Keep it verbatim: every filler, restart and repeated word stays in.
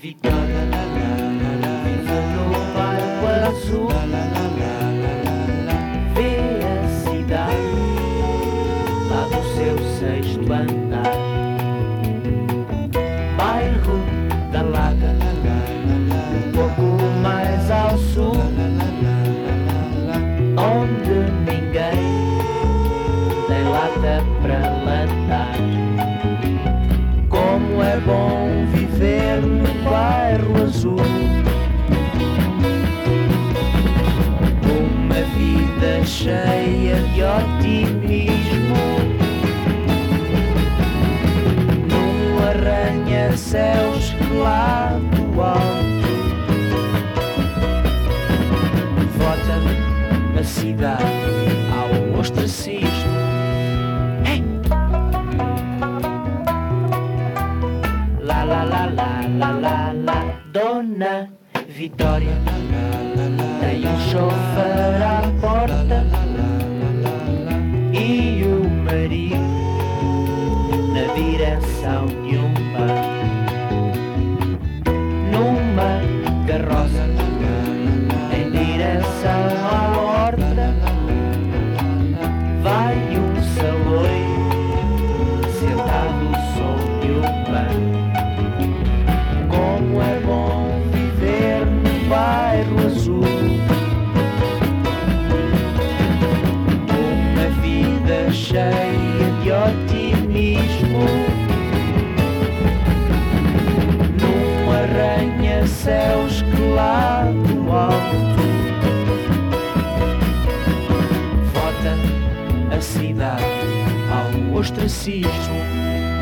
Vitória, vive no bairro azul, vê a cidade lá do seu sexto andar. Bairro da Lada, um pouco mais ao sul, onde ninguém tem lata para latar. Como é bom viver no bairro azul, uma vida cheia de otimismo, num arranha-céus que lá do alto vota a cidade ao ostracismo. La la la la la la la. Dona Vitória tem um chofer à porta e o marido na direção de um bar. Numa carroça em direção à horta vai um saloio sentado sob o banco. Como é bom viver no bairro azul, uma vida cheia de otimismo, num arranha-céus que lá do alto vota a cidade ao ostracismo.